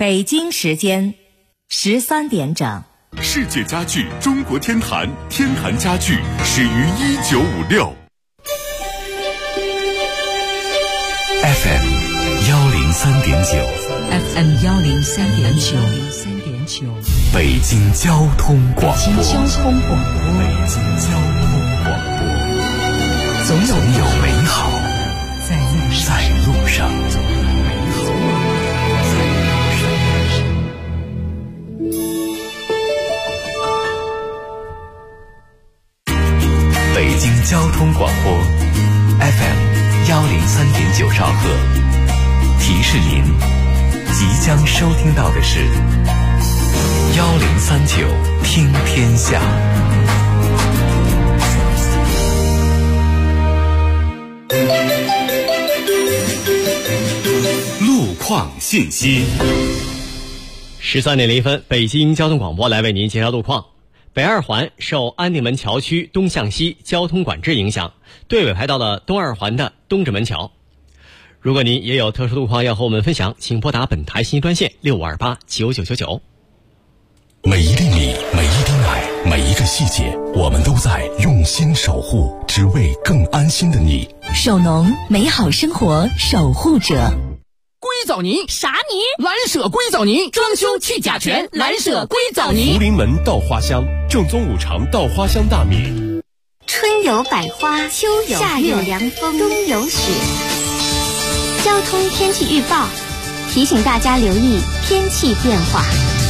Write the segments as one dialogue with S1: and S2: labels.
S1: 北京时间13点整。
S2: 世界家具中国天坛，天坛家具始于1956。FM 103.9
S3: FM 103.9
S2: 北京交通广播。
S3: 北京交通广播，总有美好在路上。
S2: 北京交通广播 FM 103.9兆赫，提示您即将收听到的是1039听天下。路况信息。
S4: 13点01分，北京交通广播来为您介绍路况。北二环受安定门桥区东向西交通管制影响，队尾排到了东二环的东直门桥。如果您也有特殊路况要和我们分享，请拨打本台信息专线65289999。
S2: 每一厘米，每一滴奶，每一个细节，我们都在用心守护，只为更安心的你。
S1: 首农，美好生活守护者。
S5: 硅藻泥
S6: 啥泥？
S5: 蓝舍硅藻泥，装修去甲醛，蓝舍硅藻泥。
S2: 福临门稻花香，正宗5常稻花香大米。
S6: 春有百花，秋有夏有凉风，冬有雪。交通天气预报提醒大家留意天气变化。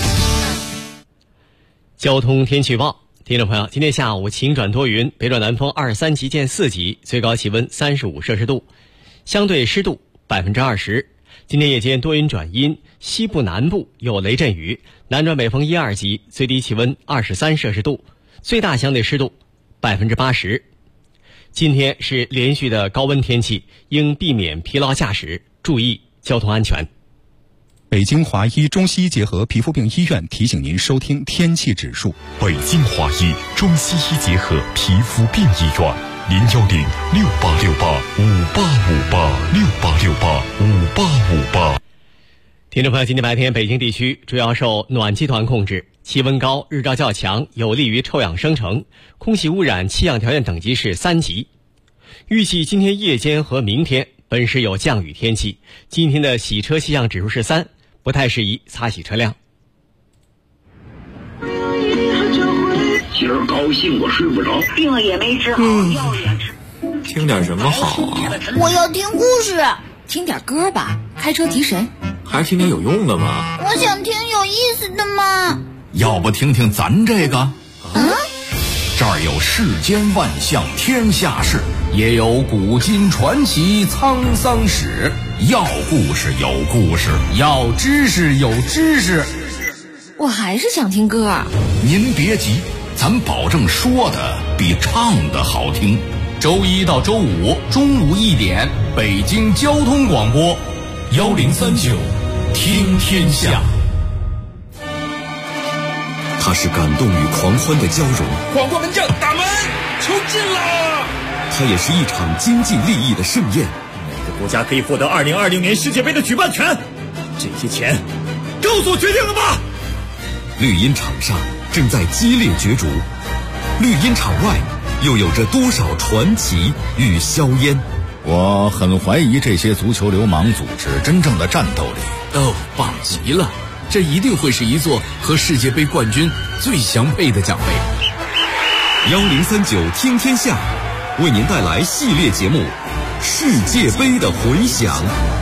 S4: 交通天气预报，听众朋友，今天下午晴转多云，北转南风2-3级见4级，最高气温35摄氏度，相对湿度20%。今天夜间多云转阴，西部南部有雷阵雨，南转北风1-2级，最低气温23摄氏度，最大相对湿度80%。今天是连续的高温天气，应避免疲劳驾驶，注意交通安全。
S7: 北京华医中西医结合皮肤病医院提醒您收听天气指数。
S2: 北京华医中西医结合皮肤病医院，0106868585858，6885858。
S4: 听众朋友，今天白天北京地区主要受暖气团控制，气温高，日照较强，有利于臭氧生成，空气污染气象条件等级是3级。预计今天夜间和明天本市有降雨天气，今天的洗车气象指数是3，不太适宜擦洗车辆。
S8: 今儿高兴我睡不着，
S9: 病也没治好，药也吃。
S10: 听点什么好啊？
S11: 我要听故事。
S3: 听点歌吧，开车提神。
S10: 还听点有用的吗？
S11: 我想听有意思的嘛。
S12: 要不听听咱这个？这儿有世间万象天下事，也有古今传奇沧桑史。要故事有故事，要知识有知识。
S3: 我还是想听歌。
S12: 您别急，咱保证说的比唱的好听。周1到周5中午1点，北京交通广播1039听天下。
S13: 它是感动与狂欢的交融。
S14: 广播门将打门，球进了。
S13: 它也是一场经济利益的盛宴。
S14: 每个国家可以获得2020年世界杯的举办权，这些钱都做决定了吧？
S13: 绿茵场上正在激烈角逐，绿茵场外又有着多少传奇与硝烟？
S12: 我很怀疑这些足球流氓组织真正的战斗力。
S15: 棒极了！这一定会是一座和世界杯冠军最相配的奖杯。
S13: 1039听天下为您带来系列节目《世界杯的回响》。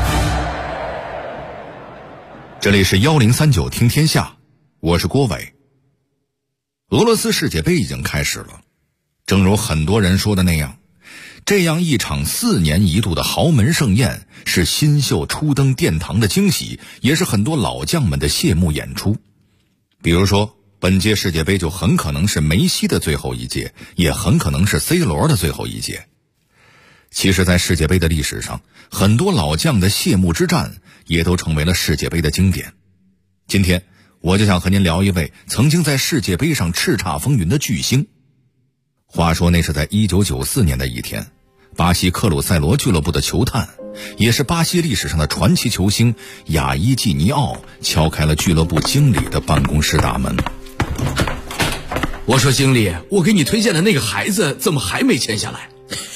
S12: 这里是1039听天下，我是郭伟。俄罗斯世界杯已经开始了，正如很多人说的那样，这样一场4年一度的豪门盛宴，是新秀初登殿堂的惊喜，也是很多老将们的谢幕演出。比如说，本届世界杯就很可能是梅西的最后一届，也很可能是 C 罗的最后一届。其实在世界杯的历史上，很多老将的谢幕之战也都成为了世界杯的经典。今天我就想和您聊一位曾经在世界杯上叱咤风云的巨星。话说那是在1994年的一天，巴西克鲁塞罗俱乐部的球探也是巴西历史上的传奇球星亚伊季尼奥敲开了俱乐部经理的办公室大门。
S15: 我说经理，我给你推荐的那个孩子怎么还没签下来？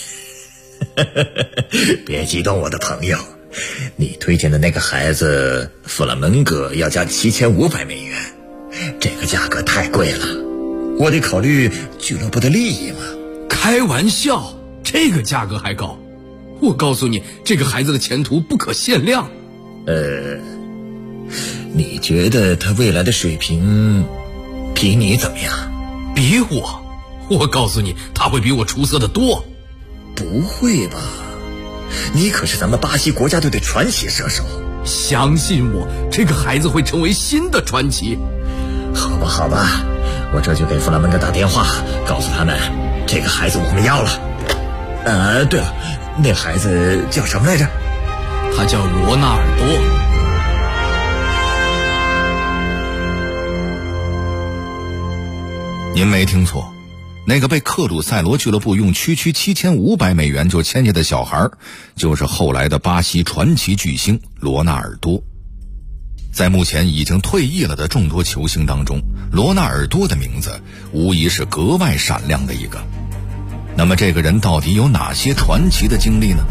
S14: 别激动，我的朋友，你推荐的那个孩子弗拉门戈要价7500美元，这个价格太贵了，我得考虑俱乐部的利益嘛。
S15: 开玩笑，这个价格还高？我告诉你，这个孩子的前途不可限量。
S14: 你觉得他未来的水平比你怎么样？
S15: 比我告诉你，他会比我出色的多。
S14: 不会吧？你可是咱们巴西国家队的传奇射手。
S15: 相信我，这个孩子会成为新的传奇。
S14: 好吧，我这就给弗拉门戈打电话，告诉他们这个孩子我们要了。对了，那孩子叫什么来着？
S15: 他叫罗纳尔多。
S12: 您没听错，那个被克鲁塞罗俱乐部用区7500美元就签下的小孩，就是后来的巴西传奇巨星罗纳尔多。在目前已经退役了的众多球星当中，罗纳尔多的名字无疑是格外闪亮的一个。那么这个人到底有哪些传奇的经历呢？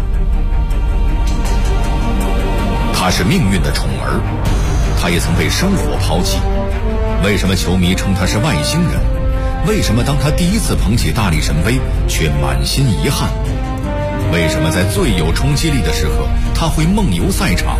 S12: 他是命运的宠儿，他也曾被生活抛弃。为什么球迷称他是外星人？为什么当他第一次捧起大力神杯却满心遗憾？为什么在最有冲击力的时刻他会梦游赛场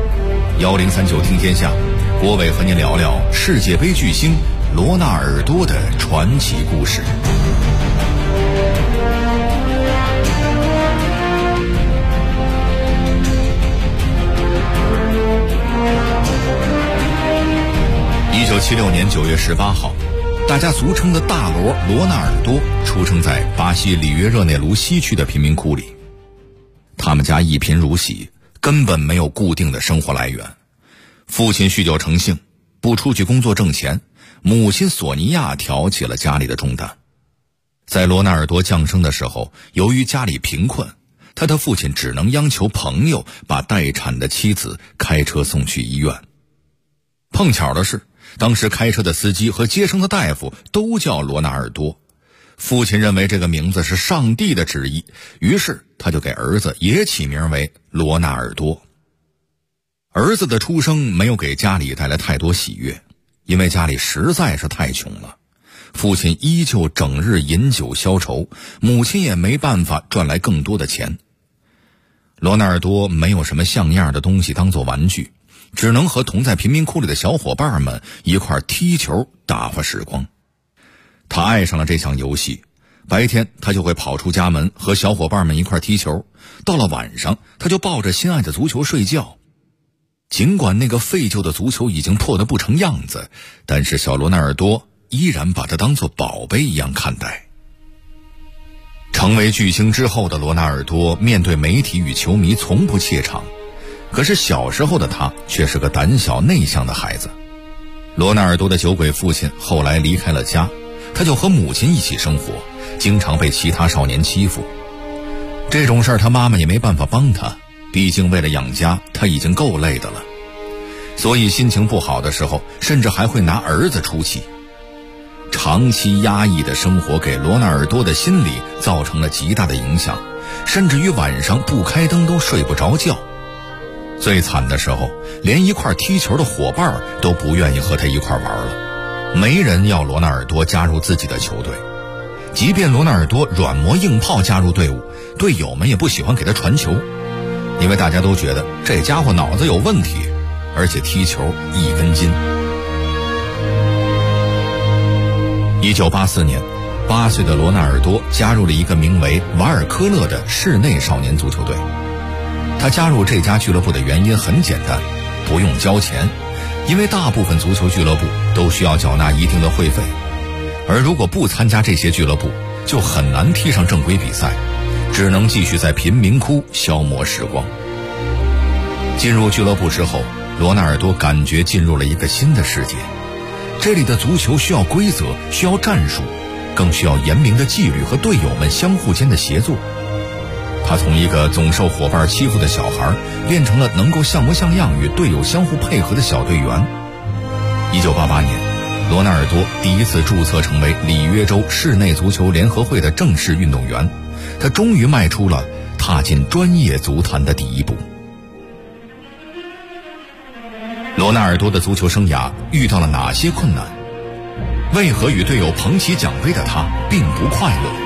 S12: ？1039听天下，郭伟和您聊聊世界杯巨星罗纳尔多的传奇故事。1976年9月18号，大家俗称的大罗纳尔多出生在巴西里约热内卢西区的贫民窟里。他们家一贫如洗，根本没有固定的生活来源。父亲酗酒成性，不出去工作挣钱，母亲索尼娅挑起了家里的重担。在罗纳尔多降生的时候，由于家里贫困，他的父亲只能央求朋友把待产的妻子开车送去医院。碰巧的是，当时开车的司机和接生的大夫都叫罗纳尔多。父亲认为这个名字是上帝的旨意，于是他就给儿子也起名为罗纳尔多。儿子的出生没有给家里带来太多喜悦，因为家里实在是太穷了。父亲依旧整日饮酒消愁，母亲也没办法赚来更多的钱。罗纳尔多没有什么像样的东西当做玩具，只能和同在贫民窟里的小伙伴们一块踢球打发时光。他爱上了这项游戏，白天他就会跑出家门和小伙伴们一块踢球，到了晚上他就抱着心爱的足球睡觉。尽管那个废旧的足球已经破得不成样子，但是小罗纳尔多依然把它当作宝贝一样看待。成为巨星之后的罗纳尔多面对媒体与球迷从不怯场，可是小时候的他却是个胆小内向的孩子。罗纳尔多的酒鬼父亲后来离开了家，他就和母亲一起生活，经常被其他少年欺负。这种事儿他妈妈也没办法帮他，毕竟为了养家他已经够累的了，所以心情不好的时候甚至还会拿儿子出气。长期压抑的生活给罗纳尔多的心理造成了极大的影响，甚至于晚上不开灯都睡不着觉。最惨的时候，连一块踢球的伙伴都不愿意和他一块玩了，没人要罗纳尔多加入自己的球队。即便罗纳尔多软磨硬泡加入队伍，队友们也不喜欢给他传球，因为大家都觉得这家伙脑子有问题，而且踢球一根筋。1984年，8岁的罗纳尔多加入了一个名为瓦尔科勒的室内少年足球队。他加入这家俱乐部的原因很简单，不用交钱，因为大部分足球俱乐部都需要缴纳一定的会费，而如果不参加这些俱乐部，就很难踢上正规比赛，只能继续在贫民窟消磨时光。进入俱乐部之后，罗纳尔多感觉进入了一个新的世界。这里的足球需要规则，需要战术，更需要严明的纪律和队友们相互间的协作。 他从一个总受伙伴欺负的小孩变成了能够像模像样与队友相互配合的小队员。1988年，罗纳尔多第一次注册成为里约州室内足球联合会的正式运动员，他终于迈出了踏进专业足坛的第一步。罗纳尔多的足球生涯遇到了哪些困难？为何与队友捧起奖杯的他并不快乐？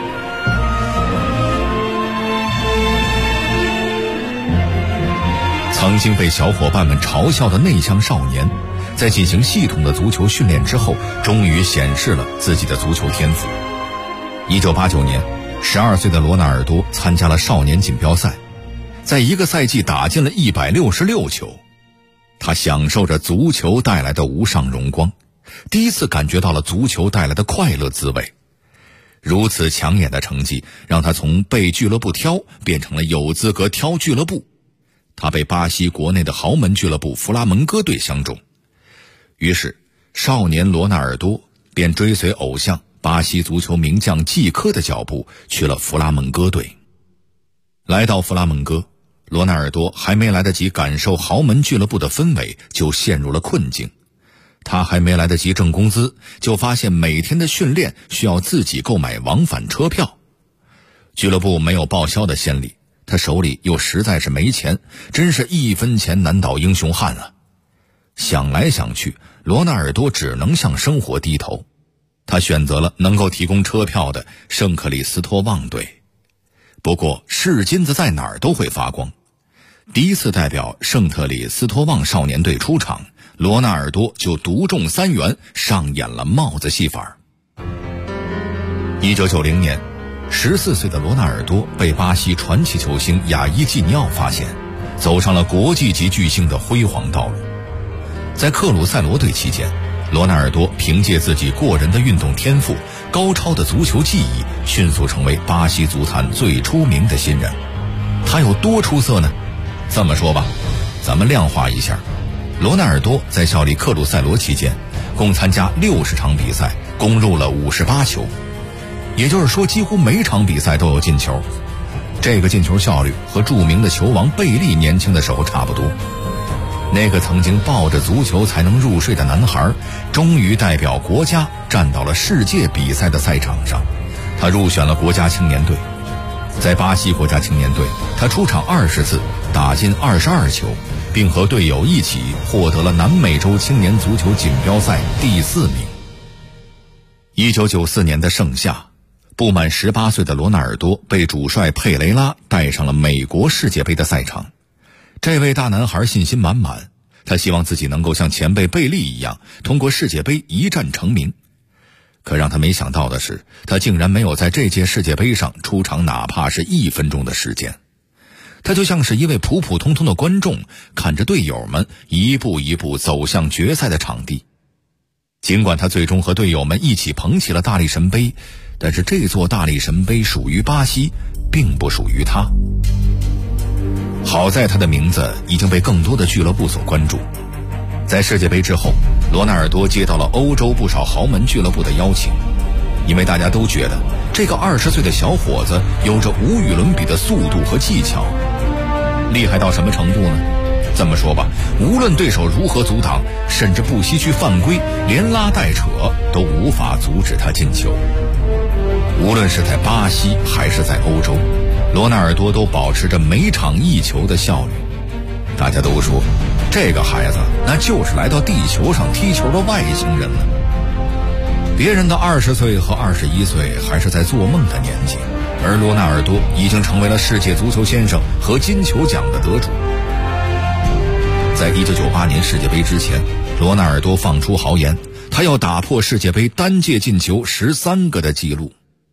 S12: 曾经被小伙伴们嘲笑的内向少年，在进行系统的足球训练之后，终于显示了自己的足球天赋。1989年，12岁的罗纳尔多参加了少年锦标赛，在一个赛季打进了166球。他享受着足球带来的无上荣光，第一次感觉到了足球带来的快乐滋味。如此抢眼的成绩让他从被俱乐部挑变成了有资格挑俱乐部。他被巴西国内的豪门俱乐部弗拉门戈队相中，于是少年罗纳尔多便追随偶像巴西足球名将季科的脚步去了弗拉门戈队。来到弗拉门戈，罗纳尔多还没来得及感受豪门俱乐部的氛围，就陷入了困境。他还没来得及挣工资，就发现每天的训练需要自己购买往返车票。俱乐部没有报销的先例，他手里又实在是没钱，真是一分钱难倒英雄汉啊！想来想去，罗纳尔多只能向生活低头。他选择了能够提供车票的圣克里斯托旺队。不过是金子在哪儿都会发光。第一次代表圣特里斯托旺少年队出场，罗纳尔多就独中3元，上演了帽子戏法。1990年，14岁的罗纳尔多被巴西传奇球星亚伊季尼奥发现，走上了国际级巨星的辉煌道路。在克鲁塞罗队期间，罗纳尔多凭借自己过人的运动天赋、高超的足球技艺，迅速成为巴西足坛最出名的新人。他有多出色呢？这么说吧，咱们量化一下，罗纳尔多在效力克鲁塞罗期间，共参加60场比赛，攻入了58球，也就是说几乎每场比赛都有进球。这个进球效率和著名的球王贝利年轻的时候差不多。那个曾经抱着足球才能入睡的男孩，终于代表国家站到了世界比赛的赛场上。他入选了国家青年队，在巴西国家青年队，他出场20次，打进22球，并和队友一起获得了南美洲青年足球锦标赛第4名。1994年的盛夏，不满18岁的罗纳尔多被主帅佩雷拉带上了美国世界杯的赛场。这位大男孩信心满满，他希望自己能够像前辈贝利一样，通过世界杯一战成名。可让他没想到的是，他竟然没有在这届世界杯上出场哪怕是1分钟的时间。他就像是一位普普通通的观众，看着队友们一步一步走向决赛的场地。尽管他最终和队友们一起捧起了大力神杯，但是这座大力神杯属于巴西，并不属于他。好在他的名字已经被更多的俱乐部所关注。在世界杯之后，罗纳尔多接到了欧洲不少豪门俱乐部的邀请，因为大家都觉得这个20岁的小伙子有着无与伦比的速度和技巧。厉害到什么程度呢？这么说吧，无论对手如何阻挡，甚至不惜去犯规，连拉带扯都无法阻止他进球。无论是在巴西还是在欧洲，罗纳尔多都保持着每场1球的效率。大家都说这个孩子那就是来到地球上踢球的外星人了。别人的20岁和21岁还是在做梦的年纪，而罗纳尔多已经成为了世界足球先生和金球奖的得主。在1998年世界杯之前，罗纳尔多放出豪言，他要打破世界杯单届进球13个的纪录。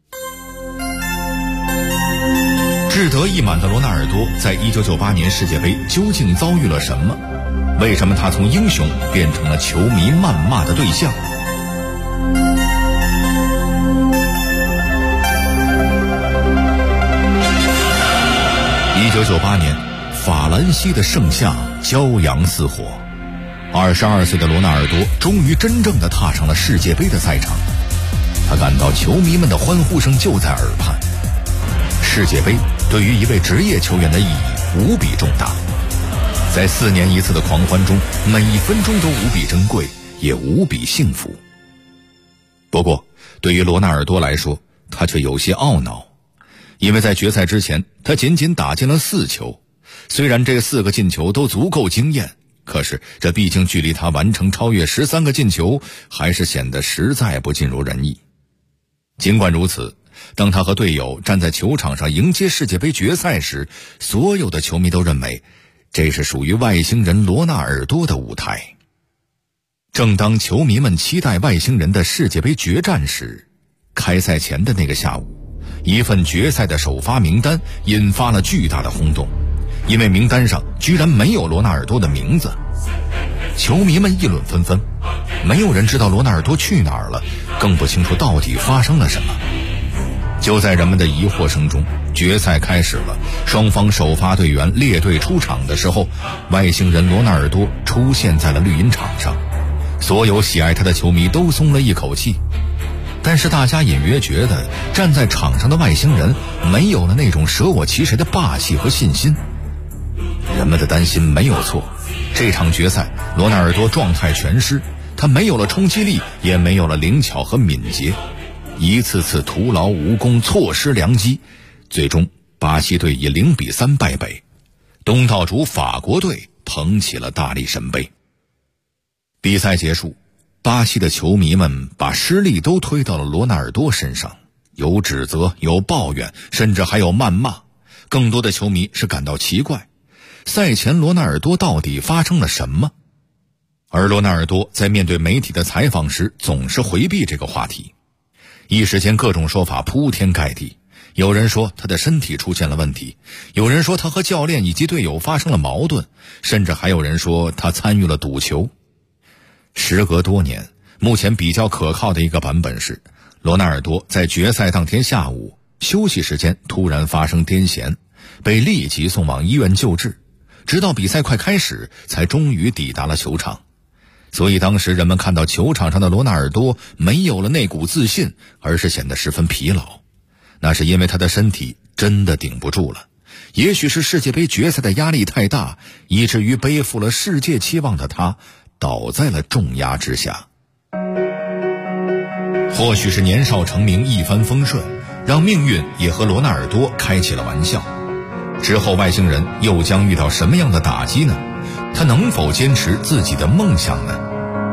S12: 志得意满的罗纳尔多在1998年世界杯究竟遭遇了什么？为什么他从英雄变成了球迷谩骂的对象？1998年，法兰西的盛夏骄阳似火，22岁的罗纳尔多终于真正地踏上了世界杯的赛场。他感到球迷们的欢呼声就在耳畔。世界杯对于一位职业球员的意义无比重大。在4年一次的狂欢中，每一分钟都无比珍贵，也无比幸福。不过，对于罗纳尔多来说，他却有些懊恼，因为在决赛之前，他仅仅打进了4球。虽然这4个进球都足够惊艳，可是这毕竟距离他完成超越13个进球，还是显得实在不尽如人意。尽管如此，当他和队友站在球场上迎接世界杯决赛时，所有的球迷都认为这是属于外星人罗纳尔多的舞台。正当球迷们期待外星人的世界杯决战时，开赛前的那个下午，一份决赛的首发名单引发了巨大的轰动，因为名单上居然没有罗纳尔多的名字。球迷们议论纷纷，没有人知道罗纳尔多去哪儿了，更不清楚到底发生了什么。就在人们的疑惑声中，决赛开始了。双方首发队员列队出场的时候，外星人罗纳尔多出现在了绿茵场上，所有喜爱他的球迷都松了一口气。但是大家隐约觉得，站在场上的外星人没有了那种舍我其谁的霸气和信心。人们的担心没有错，这场决赛罗纳尔多状态全失，他没有了冲击力，也没有了灵巧和敏捷，一次次徒劳无功，错失良机。最终巴西队以0-3败北，东道主法国队捧起了大力神杯。比赛结束，巴西的球迷们把失利都推到了罗纳尔多身上，有指责，有抱怨，甚至还有谩骂。更多的球迷是感到奇怪，赛前罗纳尔多到底发生了什么？而罗纳尔多在面对媒体的采访时总是回避这个话题，一时间各种说法铺天盖地。有人说他的身体出现了问题，有人说他和教练以及队友发生了矛盾，甚至还有人说他参与了赌球。时隔多年，目前比较可靠的一个版本是，罗纳尔多在决赛当天下午休息时间突然发生癫痫，被立即送往医院救治，直到比赛快开始才终于抵达了球场。所以当时人们看到球场上的罗纳尔多没有了那股自信，而是显得十分疲劳。那是因为他的身体真的顶不住了，也许是世界杯决赛的压力太大，以至于背负了世界期望的他倒在了重压之下。或许是年少成名一帆风顺，让命运也和罗纳尔多开起了玩笑。之后外星人又将遇到什么样的打击呢？他能否坚持自己的梦想呢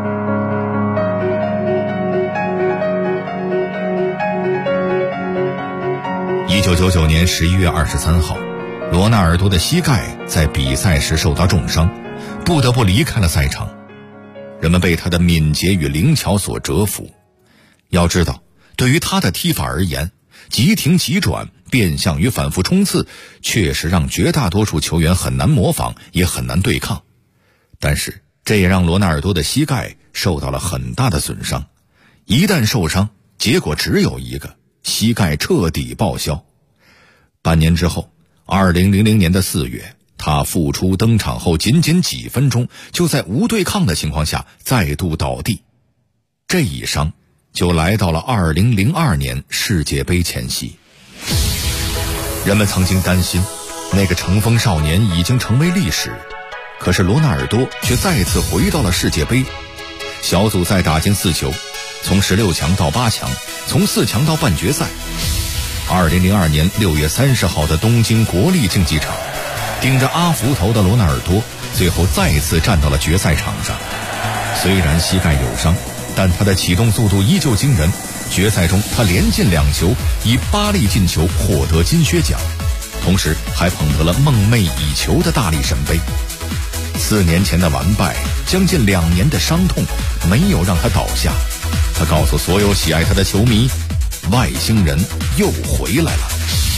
S12: ？1999年11月23号，罗纳尔多的膝盖在比赛时受到重伤，不得不离开了赛场。人们被他的敏捷与灵巧所折服。要知道，对于他的踢法而言，急停急转、变向与反复冲刺确实让绝大多数球员很难模仿，也很难对抗。但是这也让罗纳尔多的膝盖受到了很大的损伤。一旦受伤，结果只有一个，膝盖彻底报销。半年之后，2000年的4月，他复出登场后仅几分钟，就在无对抗的情况下再度倒地。这一伤就来到了2002年世界杯前夕。人们曾经担心那个乘风少年已经成为历史，可是罗纳尔多却再次回到了世界杯。小组赛打进4球，从16强到8强，从4强到半决赛。2002年6月30号的东京国立竞技场，顶着阿福头的罗纳尔多最后再次站到了决赛场上。虽然膝盖有伤，但他的启动速度依旧惊人。决赛中他连进2球，以8粒进球获得金靴奖，同时还捧得了梦寐以求的大力神杯。4年前的完败，将近2年的伤痛，没有让他倒下。他告诉所有喜爱他的球迷，外星人又回来了。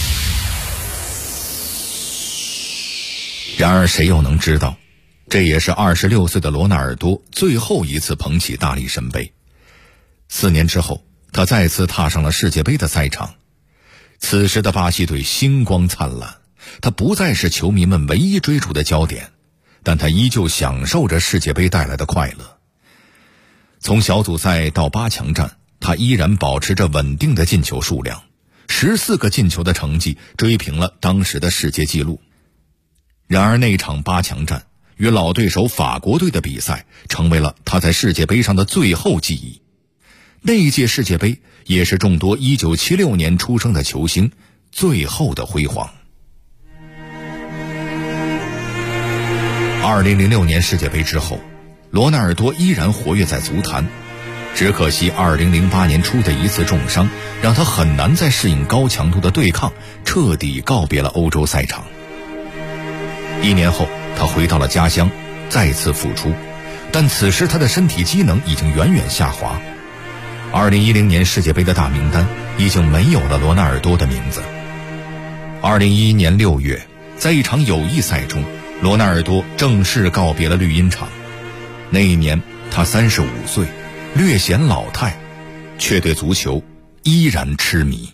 S12: 然而谁又能知道，这也是26岁的罗纳尔多最后一次捧起大力神杯。4年之后，他再次踏上了世界杯的赛场。此时的巴西队星光灿烂，他不再是球迷们唯一追逐的焦点，但他依旧享受着世界杯带来的快乐。从小组赛到8强战，他依然保持着稳定的进球数量， 14个进球的成绩追平了当时的世界纪录。然而那场8强战与老对手法国队的比赛成为了他在世界杯上的最后记忆。那一届世界杯也是众多1976年出生的球星最后的辉煌。2006年世界杯之后，罗纳尔多依然活跃在足坛，只可惜2008年出的一次重伤让他很难再适应高强度的对抗，彻底告别了欧洲赛场。1年后他回到了家乡再次复出，但此时他的身体机能已经远远下滑。2010年世界杯的大名单已经没有了罗纳尔多的名字。2011年6月，在一场友谊赛中，罗纳尔多正式告别了绿茵场。那一年他35岁，略显老态，却对足球依然痴迷。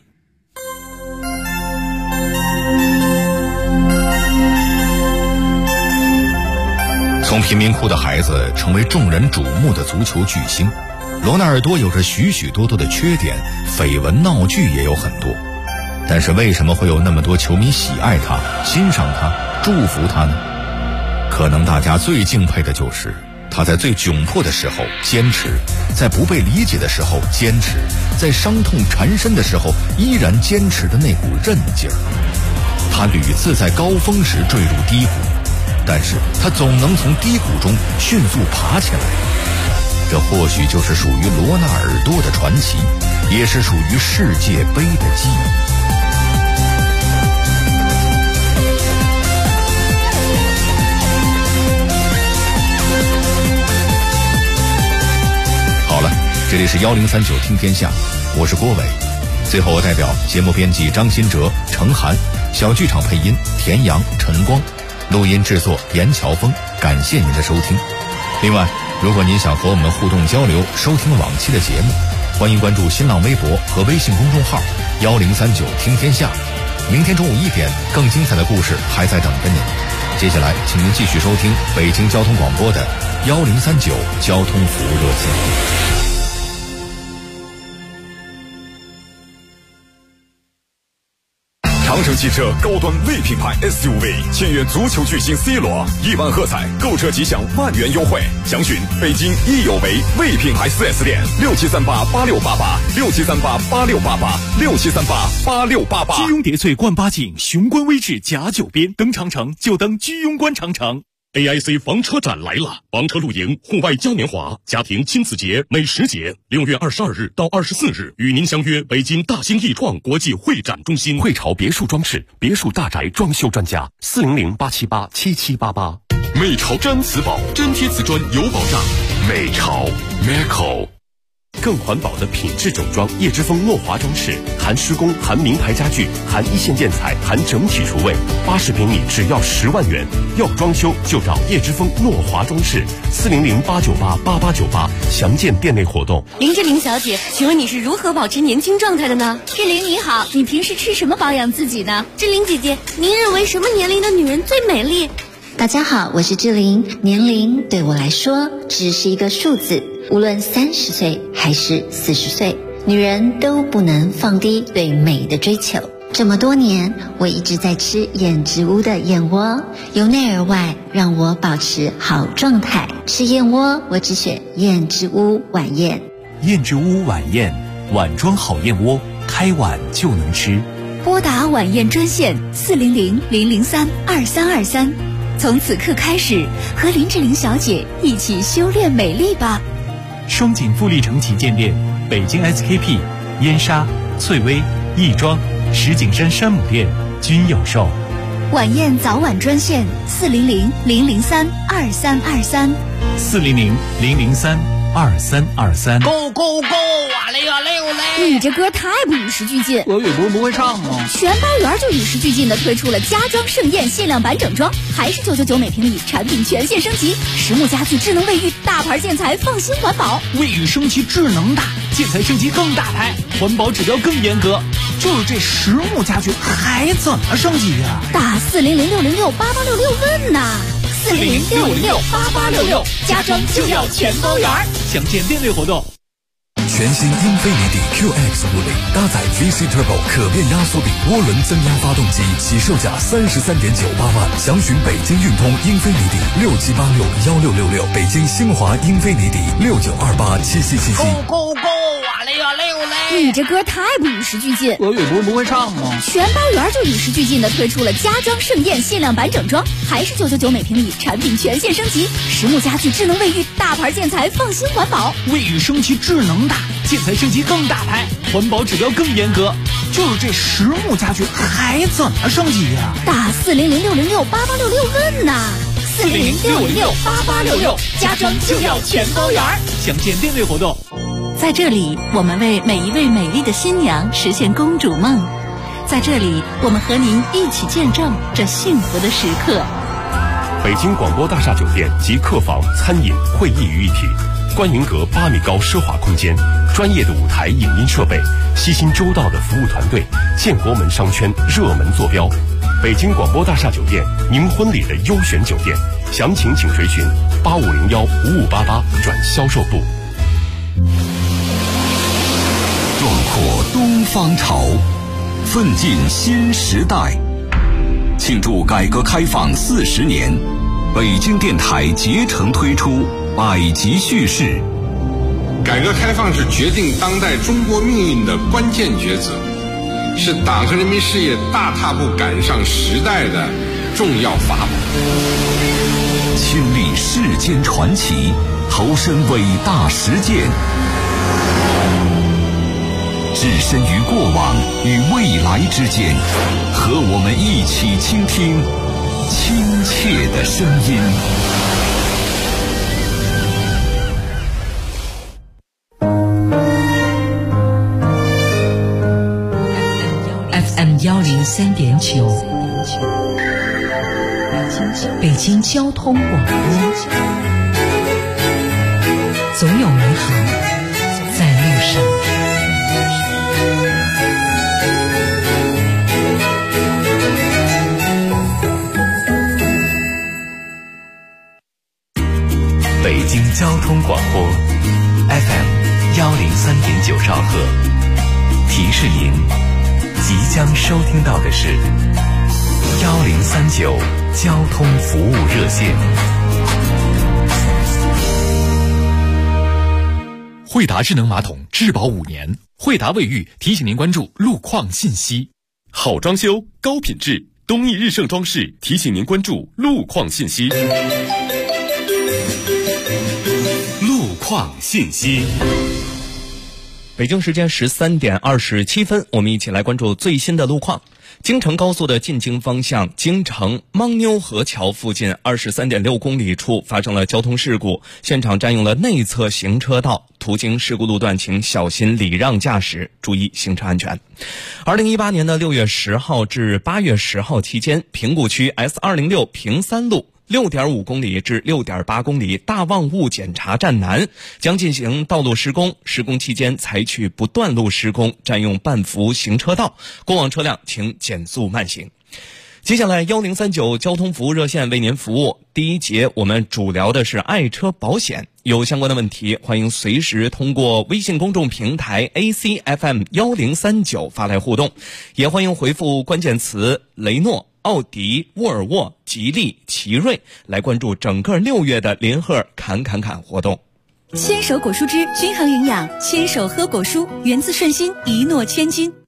S12: 从贫民窟的孩子成为众人瞩目的足球巨星，罗纳尔多有着许许多多的缺点，绯闻闹剧也有很多。但是为什么会有那么多球迷喜爱他、欣赏他、祝福他呢？可能大家最敬佩的就是他在最窘迫的时候坚持，在不被理解的时候坚持，在伤痛缠身的时候依然坚持的那股韧劲儿。他屡次在高峰时坠入低谷，但是他总能从低谷中迅速爬起来。这或许就是属于罗纳尔多的传奇，也是属于世界杯的记忆。好了，这里是1039听天下，我是郭伟。最后我代表节目编辑张新哲、程涵，小剧场配音田阳、陈光，录音制作严乔峰，感谢您的收听。另外，如果您想和我们互动交流，收听往期的节目，欢迎关注新浪微博和微信公众号1039听天下。明天中午1点，更精彩的故事还在等着您。接下来请您继续收听北京交通广播的1039交通服务热线。
S16: 长城汽车高端 V 品牌 SUV 签约足球巨星 C 罗，1万喝彩，购车即享万元优惠。详询北京益友为 V 品牌 4S 店，67388688，67388688，67388688。
S17: 居庸叠翠冠八景，雄关微志甲9边，登长城就登居庸关长城。AIC 房车展来了，房车露营、户外嘉年华、家庭亲子节、美食节，6月22日到24日与您相约北京大兴易创国际会展中心。
S18: 汇潮别墅装饰，别墅大宅装修专家，400-878-7788。
S16: 美潮毡瓷宝，粘贴瓷砖有保障。美潮 Meco。
S18: 更环保的品质整装，叶之峰诺华装饰，含施工，含名牌家具，含一线建材，含整体厨卫，80平米只要10万元。要装修就找叶之峰诺华装饰，400-898-8898，详见店内活动。
S19: 林志玲小姐，请问你是如何保持年轻状态的呢？
S11: 志玲你好，你平时吃什么保养自己呢？
S19: 志玲姐姐，您认为什么年龄的女人最美丽？
S6: 大家好，我是志玲。年龄对我来说只是一个数字，无论30岁还是40岁，女人都不能放低对美的追求。这么多年，我一直在吃燕之屋的燕窝，由内而外让我保持好状态。吃燕窝，我只选燕之屋晚宴。
S17: 燕之屋晚宴，碗装好燕窝，开碗就能吃。
S1: 拨打晚宴专线400-003-2323。从此刻开始，和林志玲小姐一起修炼美丽吧。
S17: 双井富力城旗舰店、北京 SKP、燕莎、翠微、亦庄、石景山山姆店均有售。
S1: 晚宴早晚专线400-003-2323。
S17: 400-003-2323。
S5: Go go go！哇嘞哇嘞哇嘞！
S1: 你这歌太不与时俱进，
S5: 俄语不会唱吗？
S1: 全包圆就与时俱进的推出了家装盛宴限量版整装，还是999每平米，产品全线升级，实木家具、智能卫浴、大牌建材，放心环保。
S5: 卫浴升级智能大，建材升级更大牌，环保指标更严格。就是这实木家具还怎么升级呀？
S1: 打400-606-8866问呐！400-606-8866，家装就要全包圆。
S5: 详见店内活动。
S13: 全新英菲尼迪 QX50搭载 VC Turbo 可变压缩比涡轮增压发动机，起售价33.98万。详询北京运通英菲尼迪67861666，北京星华英菲尼迪69287777。
S5: 够完了呀，累不累？
S1: 你这歌太不与时俱进。
S5: 俄语不会唱吗？
S1: 全包圆就与时俱进的推出了家装盛宴限量版整装，还是999每平米，产品全线升级，实木家具智能卫浴，大牌建材放心环保。
S5: 卫浴升级智能大，建材升级更大牌，环保指标更严格。就是这实木家具还怎么升级呀？
S1: 打400-606-8866问呐，400-606-8866，家装就要全包圆。
S5: 详见订阅活动。
S20: 在这里，我们为每一位美丽的新娘实现公主梦。在这里，我们和您一起见证这幸福的时刻。
S18: 北京广播大厦酒店集客房、餐饮、会议于一体，观云阁8米高奢华空间，专业的舞台影音设备，悉心周到的服务团队，建国门商圈热门坐标。北京广播大厦酒店，您婚礼的优选酒店，详情请垂询8501-5588转销售部。
S13: 壮阔东方潮，奋进新时代。庆祝改革开放40年，北京电台竭诚推出百集叙事。
S21: 改革开放是决定当代中国命运的关键抉择，是党和人民事业大踏步赶上时代的重要法宝。
S13: 亲历世间传奇，投身伟大实践，置身于过往与未来之间，和我们一起倾听亲切的声音。
S22: FM 103.9，北京交通广播，总有美好在路上。
S2: 北京交通广播 FM 103.9兆赫，提示您即将收听到的是1039交通服务热线。
S23: 惠达智能马桶质保5年，惠达卫浴提醒您关注路况信息。
S18: 好装修高品质，东义日盛装饰提醒您关注路况信息。路况信息。
S4: 北京时间13点27分，我们一起来关注最新的路况。京承高速的进京方向，京承牻牛河桥附近23.6公里处发生了交通事故，现场占用了内侧行车道，途经事故路段请小心礼让驾驶，注意行车安全。2018年的6月10号至8月10号期间，平谷区 S206 平三路6.5公里至6.8公里大望雾检查站南将进行道路施工，施工期间采取不断路施工，占用半幅行车道，过往车辆请减速慢行。接下来1039交通服务热线为您服务。第一节我们主聊的是爱车保险，有相关的问题欢迎随时通过微信公众平台 ACFM 1039发来互动，也欢迎回复关键词雷诺、奥迪、沃尔沃、吉利、奇瑞来关注整个6月的联合侃活动。
S20: 牵手果蔬汁均衡营养，牵手喝果蔬，源自顺心，一诺千金。